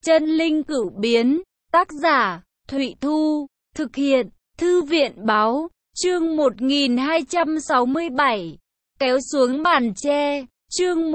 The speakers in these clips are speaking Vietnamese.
Chân linh cửu biến, tác giả, Thụy Thu, thực hiện, Thư viện báo, chương 1267, kéo xuống màn che, chương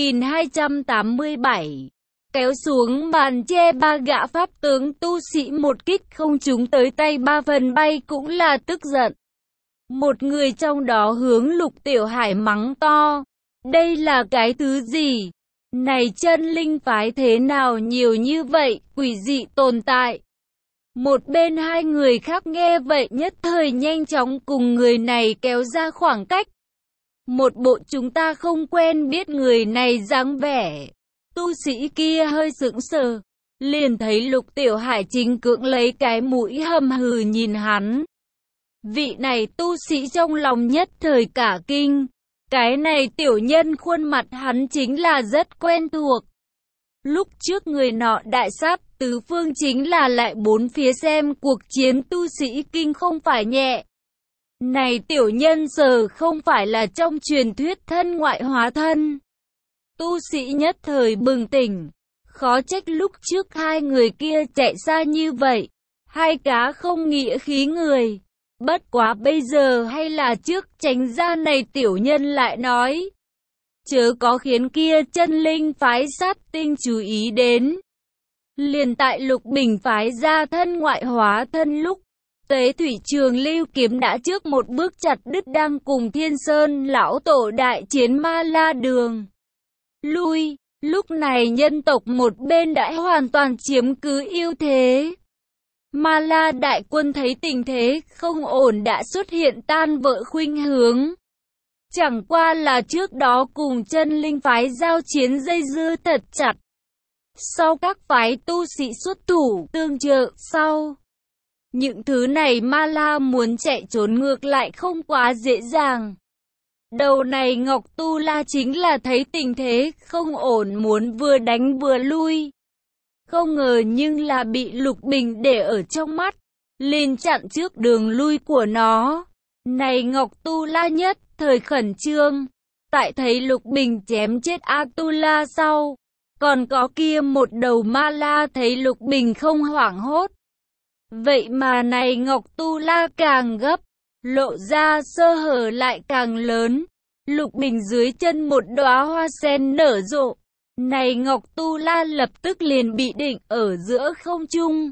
1287, kéo xuống màn che. Ba gã pháp tướng tu sĩ một kích không trúng tới tay, 3 phần bay cũng là tức giận. Một người trong đó hướng Lục Tiểu Hải mắng to, đây là cái thứ gì? Này chân linh phái thế nào nhiều như vậy, quỷ dị tồn tại. Một bên hai người khác nghe vậy nhất thời nhanh chóng cùng người này kéo ra khoảng cách. Một bộ chúng ta không quen biết người này dáng vẻ. Tu sĩ kia hơi sững sờ, liền thấy Lục Tiểu Hải chính cưỡng lấy cái mũi hầm hừ nhìn hắn. Vị này tu sĩ trong lòng nhất thời cả kinh. Cái này tiểu nhân khuôn mặt hắn chính là rất quen thuộc. Lúc trước người nọ đại sát tứ phương chính là lại bốn phía xem cuộc chiến tu sĩ kinh không phải nhẹ. Này tiểu nhân giờ không phải là trong truyền thuyết thân ngoại hóa thân. Tu sĩ nhất thời bừng tỉnh. Khó trách lúc trước hai người kia chạy xa như vậy. Hai cá không nghĩa khí người. Bất quá bây giờ hay là trước tránh ra. Này tiểu nhân lại nói, chớ có khiến kia chân linh phái sát tinh chú ý đến. Liền tại Lục Bình phái ra thân ngoại hóa thân lúc, Tế Thủy Trường Lưu Kiếm đã trước một bước chặt đứt đang cùng Thiên Sơn lão tổ đại chiến Ma La Đường. Lui, lúc này nhân tộc một bên đã hoàn toàn chiếm cứ ưu thế. Ma La đại quân thấy tình thế không ổn đã xuất hiện tan vỡ khuynh hướng. Chẳng qua là trước đó cùng chân linh phái giao chiến dây dưa thật chặt. Sau các phái tu sĩ xuất thủ tương trợ sau. Những thứ này Ma La muốn chạy trốn ngược lại không quá dễ dàng. Đầu này Ngọc Tu La chính là thấy tình thế không ổn muốn vừa đánh vừa lui. Không ngờ nhưng là bị Lục Bình để ở trong mắt, liền chặn trước đường lui của nó. Này Ngọc Tu La nhất thời khẩn trương, tại thấy Lục Bình chém chết A Tu La sau, còn có kia một đầu Ma La thấy Lục Bình không hoảng hốt. Vậy mà này Ngọc Tu La càng gấp, lộ ra sơ hở lại càng lớn. Lục Bình dưới chân một đóa hoa sen nở rộ. Này Ngọc Tu La lập tức liền bị định ở giữa không trung.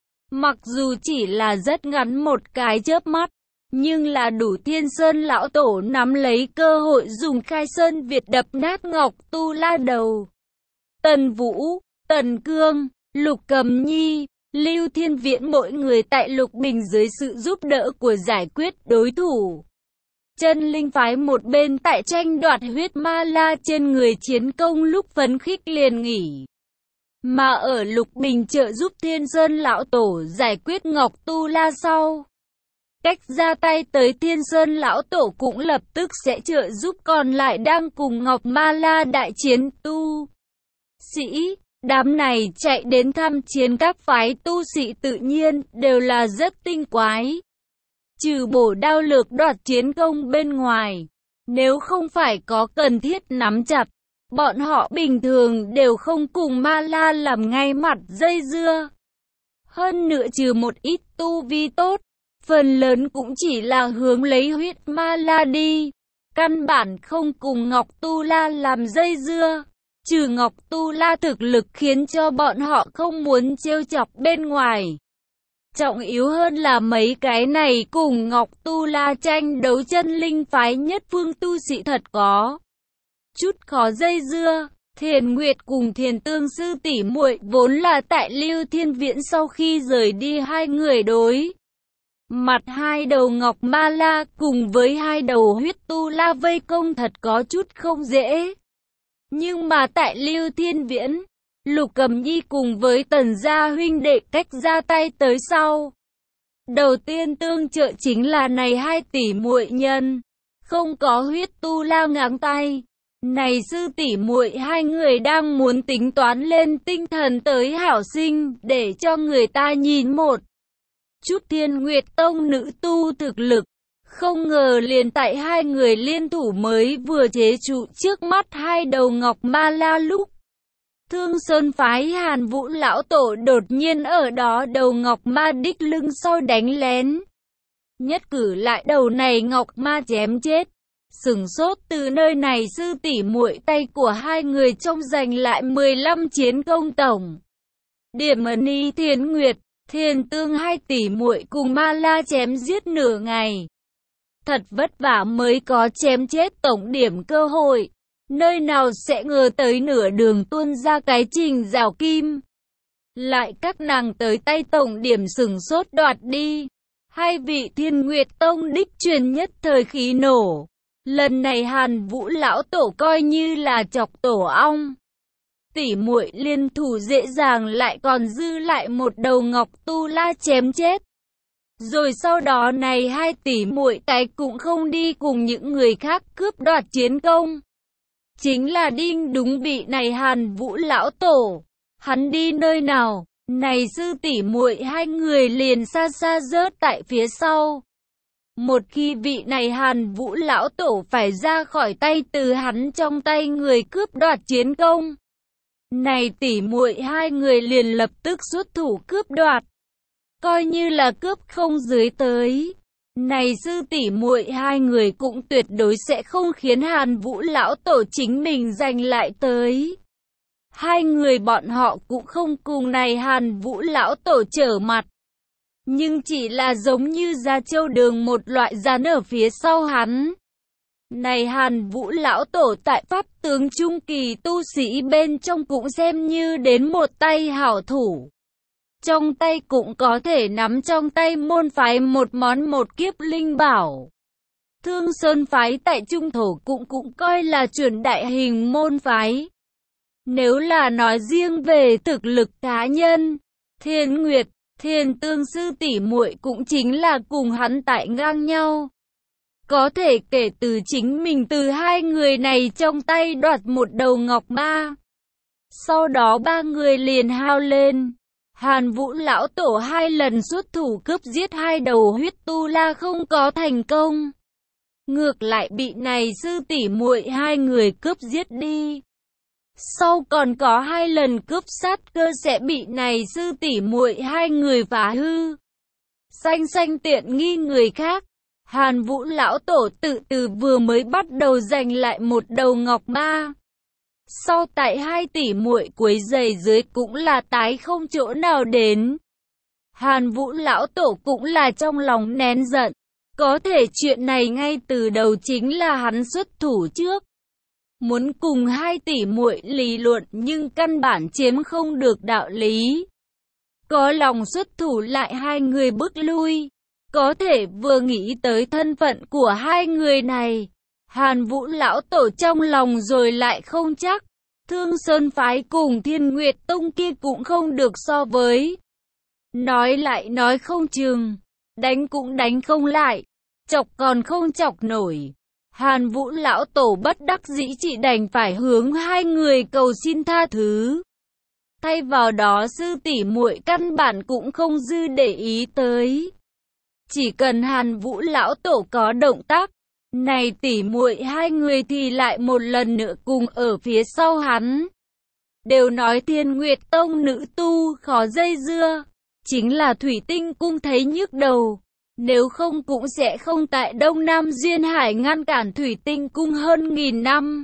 Mặc dù chỉ là rất ngắn một cái chớp mắt, nhưng là đủ Thiên Sơn lão tổ nắm lấy cơ hội dùng Khai Sơn Việt đập nát Ngọc Tu La đầu. Tần Vũ, Tần Cương, Lục Cầm Nhi, Lưu Thiên Viễn mỗi người tại Lục Bình dưới sự giúp đỡ của giải quyết đối thủ. Chân linh phái một bên tại tranh đoạt huyết Ma La trên người chiến công lúc phấn khích liền nghỉ. Mà ở Lục Bình trợ giúp Thiên Sơn lão tổ giải quyết Ngọc Tu La sau, cách ra tay tới Thiên Sơn lão tổ cũng lập tức sẽ trợ giúp còn lại đang cùng Ngọc Ma La đại chiến tu sĩ. Đám này chạy đến thăm chiến các phái tu sĩ tự nhiên đều là rất tinh quái. Trừ bổ đao lược đoạt chiến công bên ngoài, nếu không phải có cần thiết nắm chặt, bọn họ bình thường đều không cùng Ma La làm ngay mặt dây dưa. Hơn nữa trừ một ít tu vi tốt, phần lớn cũng chỉ là hướng lấy huyết Ma La đi, căn bản không cùng Ngọc Tu La làm dây dưa. Trừ Ngọc Tu La thực lực khiến cho bọn họ không muốn trêu chọc bên ngoài. Trọng yếu hơn là mấy cái này cùng Ngọc Tu La tranh đấu chân linh phái nhất phương tu sĩ thật có chút khó dây dưa. Thiền Nguyệt cùng Thiền Tương sư tỷ muội vốn là tại Lưu Thiên Viễn sau khi rời đi hai người đối mặt hai đầu Ngọc Ma La cùng với hai đầu huyết Tu La vây công thật có chút không dễ. Nhưng mà tại Lưu Thiên Viễn, Lục Cầm Nhi cùng với Tần gia huynh đệ cách ra tay tới sau. Đầu tiên tương trợ chính là này hai tỷ muội nhân, không có huyết Tu La ngáng tay. Này sư tỷ muội hai người đang muốn tính toán lên tinh thần tới hảo sinh để cho người ta nhìn một chút Thiên Nguyệt Tông nữ tu thực lực. Không ngờ liền tại hai người liên thủ mới vừa chế trụ trước mắt hai đầu Ngọc Ma La lúc Thương Sơn phái Hàn Vũ lão tổ đột nhiên ở đó đầu Ngọc Ma đích lưng sau đánh lén. Nhất cử lại đầu này Ngọc Ma chém chết. Sửng sốt từ nơi này sư tỷ muội tay của hai người trong giành lại 15 chiến công tổng. Điểm Ni Thiên Nguyệt, Thiên Tương hai tỷ muội cùng Ma La chém giết nửa ngày. Thật vất vả mới có chém chết tổng điểm cơ hội. Nơi nào sẽ ngờ tới nửa đường tuôn ra cái Trình Giảo Kim. Lại các nàng tới tay tổng điểm sửng sốt đoạt đi. Hai vị Thiên Nguyệt Tông đích truyền nhất thời khí nổ. Lần này Hàn Vũ lão tổ coi như là chọc tổ ong. Tỷ muội liên thủ dễ dàng lại còn dư lại một đầu Ngọc Tu La chém chết. Rồi sau đó này hai tỷ muội cái cũng không đi cùng những người khác cướp đoạt chiến công. Chính là đinh đúng vị này Hàn Vũ lão tổ. Hắn đi nơi nào, này sư tỷ muội hai người liền xa xa rớt tại phía sau. Một khi vị này Hàn Vũ lão tổ phải ra khỏi tay từ hắn trong tay người cướp đoạt chiến công. Này tỷ muội hai người liền lập tức xuất thủ cướp đoạt. Coi như là cướp không dưới tới. Này sư tỷ muội hai người cũng tuyệt đối sẽ không khiến Hàn Vũ lão tổ chính mình giành lại tới. Hai người bọn họ cũng không cùng này Hàn Vũ lão tổ trở mặt. Nhưng chỉ là giống như Gia Châu Đường một loại rắn ở phía sau hắn. Này Hàn Vũ lão tổ tại pháp tướng trung kỳ tu sĩ bên trong cũng xem như đến một tay hảo thủ. Trong tay cũng có thể nắm trong tay môn phái một món một kiếp linh bảo. Thương Sơn phái tại trung thổ cũng coi là chuẩn đại hình môn phái. Nếu là nói riêng về thực lực cá nhân, Thiên Nguyệt, Thiên Tương sư tỷ muội cũng chính là cùng hắn tại ngang nhau. Có thể kể từ chính mình từ hai người này trong tay đoạt một đầu Ngọc Ma. Sau đó ba người liền hao lên. Hàn Vũ lão tổ hai lần xuất thủ cướp giết hai đầu huyết tu la không có thành công. Ngược lại bị này sư tỷ muội hai người cướp giết đi. Sau còn có hai lần cướp sát cơ sẽ bị này sư tỷ muội hai người phá hư. Xanh tiện nghi người khác. Hàn Vũ lão tổ tự từ vừa mới bắt đầu giành lại một đầu Ngọc Ma. Sau tại hai tỷ muội quấy giày dưới cũng là tái không chỗ nào đến. Hàn Vũ lão tổ cũng là trong lòng nén giận. Có thể chuyện này ngay từ đầu chính là hắn xuất thủ trước. Muốn cùng hai tỷ muội lý luận nhưng căn bản chiếm không được đạo lý. Có lòng xuất thủ lại hai người bước lui. Có thể vừa nghĩ tới thân phận của hai người này. Hàn Vũ lão tổ trong lòng rồi lại không chắc. Thương Sơn phái cùng Thiên Nguyệt Tông kia cũng không được so với. Nói lại nói không chừng. Đánh cũng đánh không lại. Chọc còn không chọc nổi. Hàn Vũ lão tổ bất đắc dĩ chỉ đành phải hướng hai người cầu xin tha thứ. Thay vào đó sư tỷ muội căn bản cũng không dư để ý tới. Chỉ cần Hàn Vũ lão tổ có động tác, này tỷ muội hai người thì lại một lần nữa cùng ở phía sau hắn. Đều nói Thiên Nguyệt Tông nữ tu khó dây dưa, chính là Thủy Tinh Cung thấy nhức đầu. Nếu không cũng sẽ không tại Đông Nam Duyên Hải ngăn cản Thủy Tinh Cung hơn 1000 năm.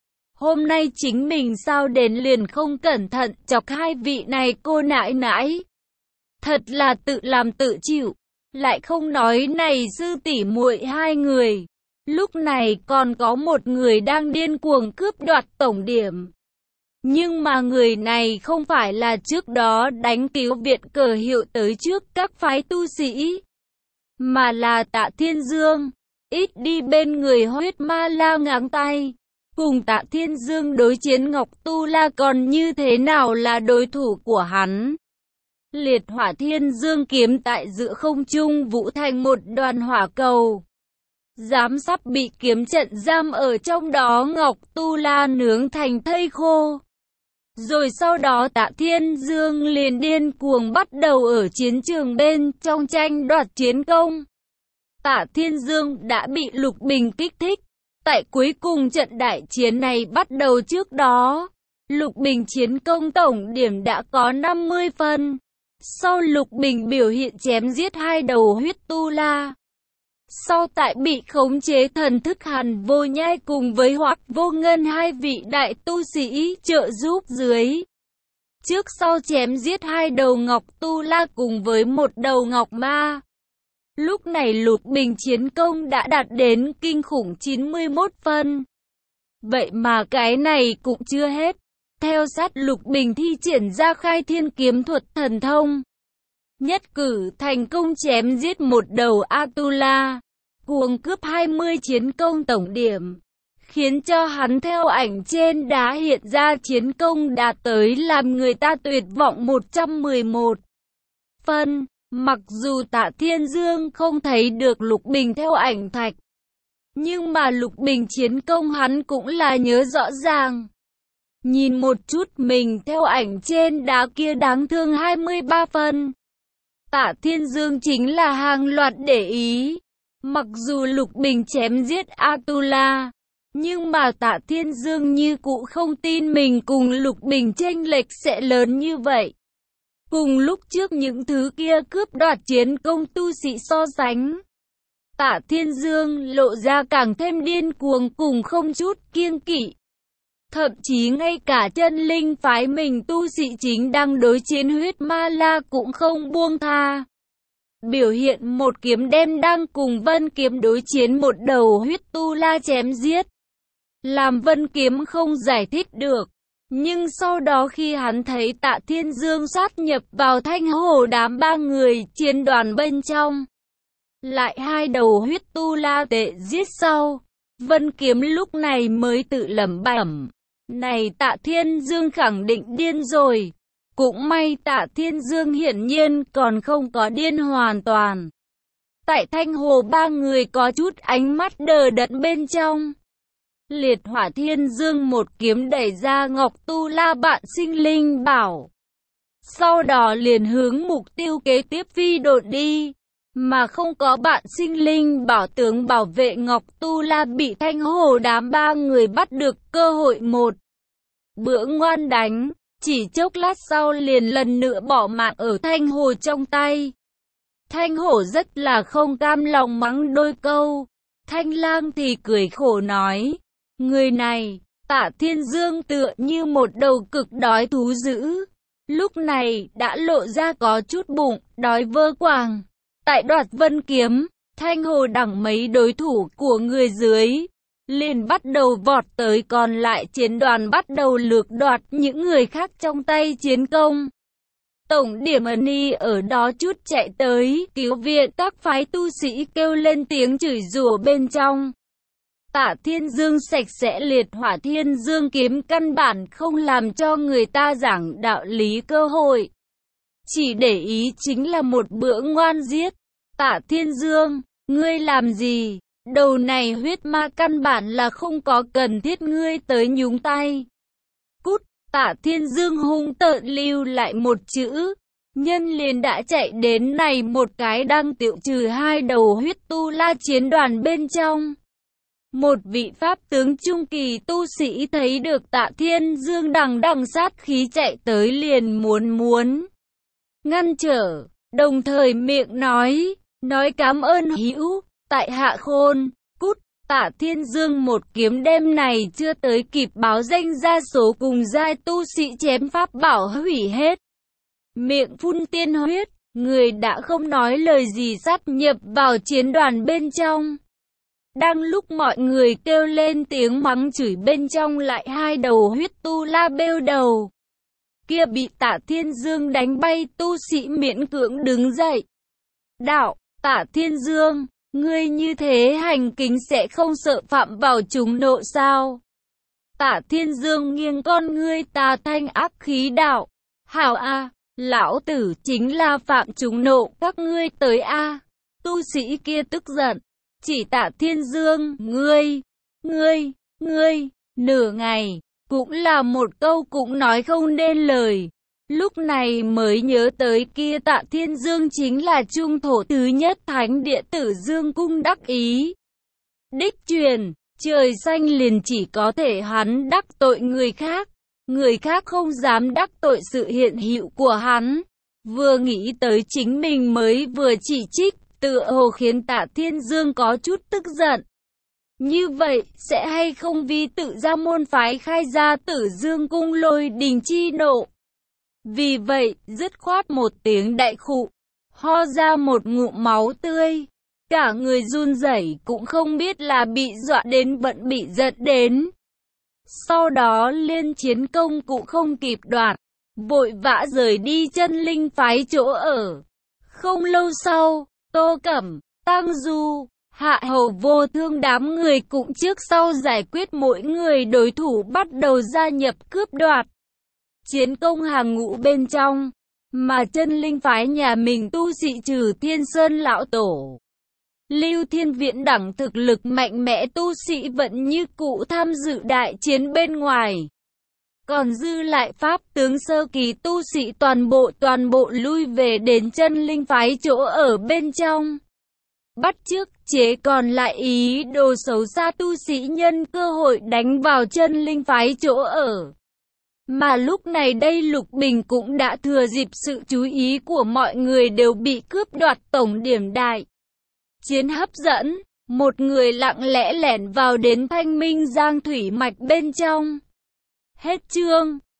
Hôm nay chính mình sao đến liền không cẩn thận chọc hai vị này cô nãi nãi. Thật là tự làm tự chịu. Lại không nói này sư tỷ muội hai người. Lúc này còn có một người đang điên cuồng cướp đoạt tổng điểm. Nhưng mà người này không phải là trước đó đánh cứu viện cờ hiệu tới trước các phái tu sĩ. Mà là Tạ Thiên Dương. Ít đi bên người huyết ma la ngáng tay. Cùng Tạ Thiên Dương đối chiến Ngọc Tu La còn như thế nào là đối thủ của hắn. Liệt hỏa Thiên Dương kiếm tại giữa không trung vũ thành một đoàn hỏa cầu. Dám sắp bị kiếm trận giam ở trong đó Ngọc Tu La nướng thành thây khô. Rồi sau đó Tạ Thiên Dương liền điên cuồng bắt đầu ở chiến trường bên trong tranh đoạt chiến công. Tạ Thiên Dương đã bị Lục Bình kích thích. Tại cuối cùng trận đại chiến này bắt đầu trước đó, Lục Bình chiến công tổng điểm đã có 50 phân. Sau Lục Bình biểu hiện chém giết hai đầu huyết tu la. Sau tại bị khống chế thần thức Hàn Vô Nhai cùng với Hoắc Vô Ngân hai vị đại tu sĩ trợ giúp dưới. Trước sau chém giết hai đầu ngọc tu la cùng với một đầu ngọc ma. Lúc này Lục Bình chiến công đã đạt đến kinh khủng 91 phân. Vậy mà cái này cũng chưa hết. Theo sát Lục Bình thi triển ra khai thiên kiếm thuật thần thông. Nhất cử thành công chém giết một đầu Atula. Cuồng cướp 20 chiến công tổng điểm. Khiến cho hắn theo ảnh trên đá hiện ra chiến công đạt tới làm người ta tuyệt vọng 111 phân. Mặc dù Tạ Thiên Dương không thấy được Lục Bình theo ảnh thạch. Nhưng mà Lục Bình chiến công hắn cũng là nhớ rõ ràng. Nhìn một chút mình theo ảnh trên đá kia đáng thương 23 phân. Tạ Thiên Dương chính là hàng loạt để ý. Mặc dù Lục Bình chém giết Atula, nhưng mà Tạ Thiên Dương như cũ không tin mình cùng Lục Bình chênh lệch sẽ lớn như vậy. Cùng lúc trước những thứ kia cướp đoạt chiến công tu sĩ so sánh, Tạ Thiên Dương lộ ra càng thêm điên cuồng cùng không chút kiêng kỵ. Thậm chí ngay cả chân linh phái mình tu sĩ chính đang đối chiến huyết ma la cũng không buông tha. Biểu hiện một kiếm đem đang cùng Vân Kiếm đối chiến một đầu huyết tu la chém giết. Làm Vân Kiếm không giải thích được. Nhưng sau đó khi hắn thấy Tạ Thiên Dương sát nhập vào Thanh Hồ đám ba người chiến đoàn bên trong, lại hai đầu huyết tu la tệ giết sau, Vân Kiếm lúc này mới tự lẩm bẩm. Này Tạ Thiên Dương khẳng định điên rồi. Cũng may Tạ Thiên Dương hiển nhiên còn không có điên hoàn toàn. Tại Thanh Hồ ba người có chút ánh mắt đờ đẫn bên trong. Liệt Hỏa Thiên Dương một kiếm đẩy ra Ngọc Tu La bạn sinh linh bảo. Sau đó liền hướng mục tiêu kế tiếp phi độn đi. Mà không có bạn sinh linh bảo tướng bảo vệ Ngọc Tu La bị Thanh Hồ đám ba người bắt được cơ hội một bữa ngoan đánh. Chỉ chốc lát sau liền lần nữa bỏ mạng ở Thanh Hồ trong tay. Thanh Hổ rất là không cam lòng mắng đôi câu. Thanh Lang thì cười khổ nói. Người này, Tạ Thiên Dương tựa như một đầu cực đói thú dữ. Lúc này đã lộ ra có chút bụng, đói vơ quàng. Tại Đoạt Vân Kiếm, Thanh Hồ đẳng mấy đối thủ của người dưới liền bắt đầu vọt tới, còn lại chiến đoàn bắt đầu lược đoạt những người khác trong tay chiến công. Tổng điểm Ân ở đó chút chạy tới cứu viện các phái tu sĩ kêu lên tiếng chửi rủa bên trong. Tạ Thiên Dương sạch sẽ Liệt Hỏa Thiên Dương kiếm căn bản không làm cho người ta giảng đạo lý cơ hội. Chỉ để ý chính là một bữa ngoan giết. Tạ Thiên Dương, ngươi làm gì? Đầu này huyết ma căn bản là không có cần thiết ngươi tới nhúng tay. Cút! Tạ Thiên Dương hung tợn lưu lại một chữ. Nhân liền đã chạy đến này một cái đang tiêu trừ hai đầu huyết tu la chiến đoàn bên trong. Một vị pháp tướng trung kỳ tu sĩ thấy được Tạ Thiên Dương đằng sát khí chạy tới liền muốn ngăn trở, đồng thời miệng nói cảm ơn hữu, tại hạ khôn, cút. Tạ Thiên Dương một kiếm đêm này chưa tới kịp báo danh ra số cùng giai tu sĩ chém pháp bảo hủy hết. Miệng phun tiên huyết, người đã không nói lời gì sát nhập vào chiến đoàn bên trong. Đang lúc mọi người kêu lên tiếng mắng chửi bên trong lại hai đầu huyết tu la bêu đầu. Kia bị Tạ Thiên Dương đánh bay tu sĩ miễn cưỡng đứng dậy. Đạo, Tạ Thiên Dương, ngươi như thế hành kính sẽ không sợ phạm vào chúng nộ sao? Tạ Thiên Dương nghiêng con ngươi tà thanh ác khí đạo. Hảo a, lão tử chính là phạm chúng nộ các ngươi tới a. Tu sĩ kia tức giận. Chỉ Tạ Thiên Dương, ngươi, nửa ngày, cũng là một câu cũng nói không nên lời. Lúc này mới nhớ tới kia Tạ Thiên Dương chính là trung thổ thứ nhất thánh địa Tử Dương cung đắc ý. Đích truyền, trời xanh liền chỉ có thể hắn đắc tội người khác. người khác không dám đắc tội sự hiện hữu của hắn. Vừa nghĩ tới chính mình mới vừa chỉ trích, tựa hồ khiến Tạ Thiên Dương có chút tức giận. Như vậy, sẽ hay không vì tự ra môn phái khai ra Tử Dương cung lôi đình chi nộ. Vì vậy, dứt khoát một tiếng đại khụ, ho ra một ngụm máu tươi. Cả người run rẩy cũng không biết là bị dọa đến vẫn bị giận đến. Sau đó liên chiến công cũng không kịp đoạt, vội vã rời đi chân linh phái chỗ ở. Không lâu sau, Tô Cẩm, Tăng Du, Hạ Hầu Vô Thương đám người cũng trước sau giải quyết mỗi người đối thủ bắt đầu gia nhập cướp đoạt. Chiến công hàng ngũ bên trong, mà chân linh phái nhà mình tu sĩ trừ Thiên Sơn lão tổ. Lưu Thiên Viễn đẳng thực lực mạnh mẽ tu sĩ vẫn như cũ tham dự đại chiến bên ngoài. Còn dư lại pháp tướng sơ kỳ tu sĩ toàn bộ lui về đến chân linh phái chỗ ở bên trong. Bắt chước chế còn lại ý đồ xấu xa tu sĩ nhân cơ hội đánh vào chân linh phái chỗ ở. Mà lúc này đây Lục Bình cũng đã thừa dịp sự chú ý của mọi người đều bị cướp đoạt tổng điểm đại chiến hấp dẫn, một người lặng lẽ lẻn vào đến Thanh Minh Giang thủy mạch bên trong. Hết chương.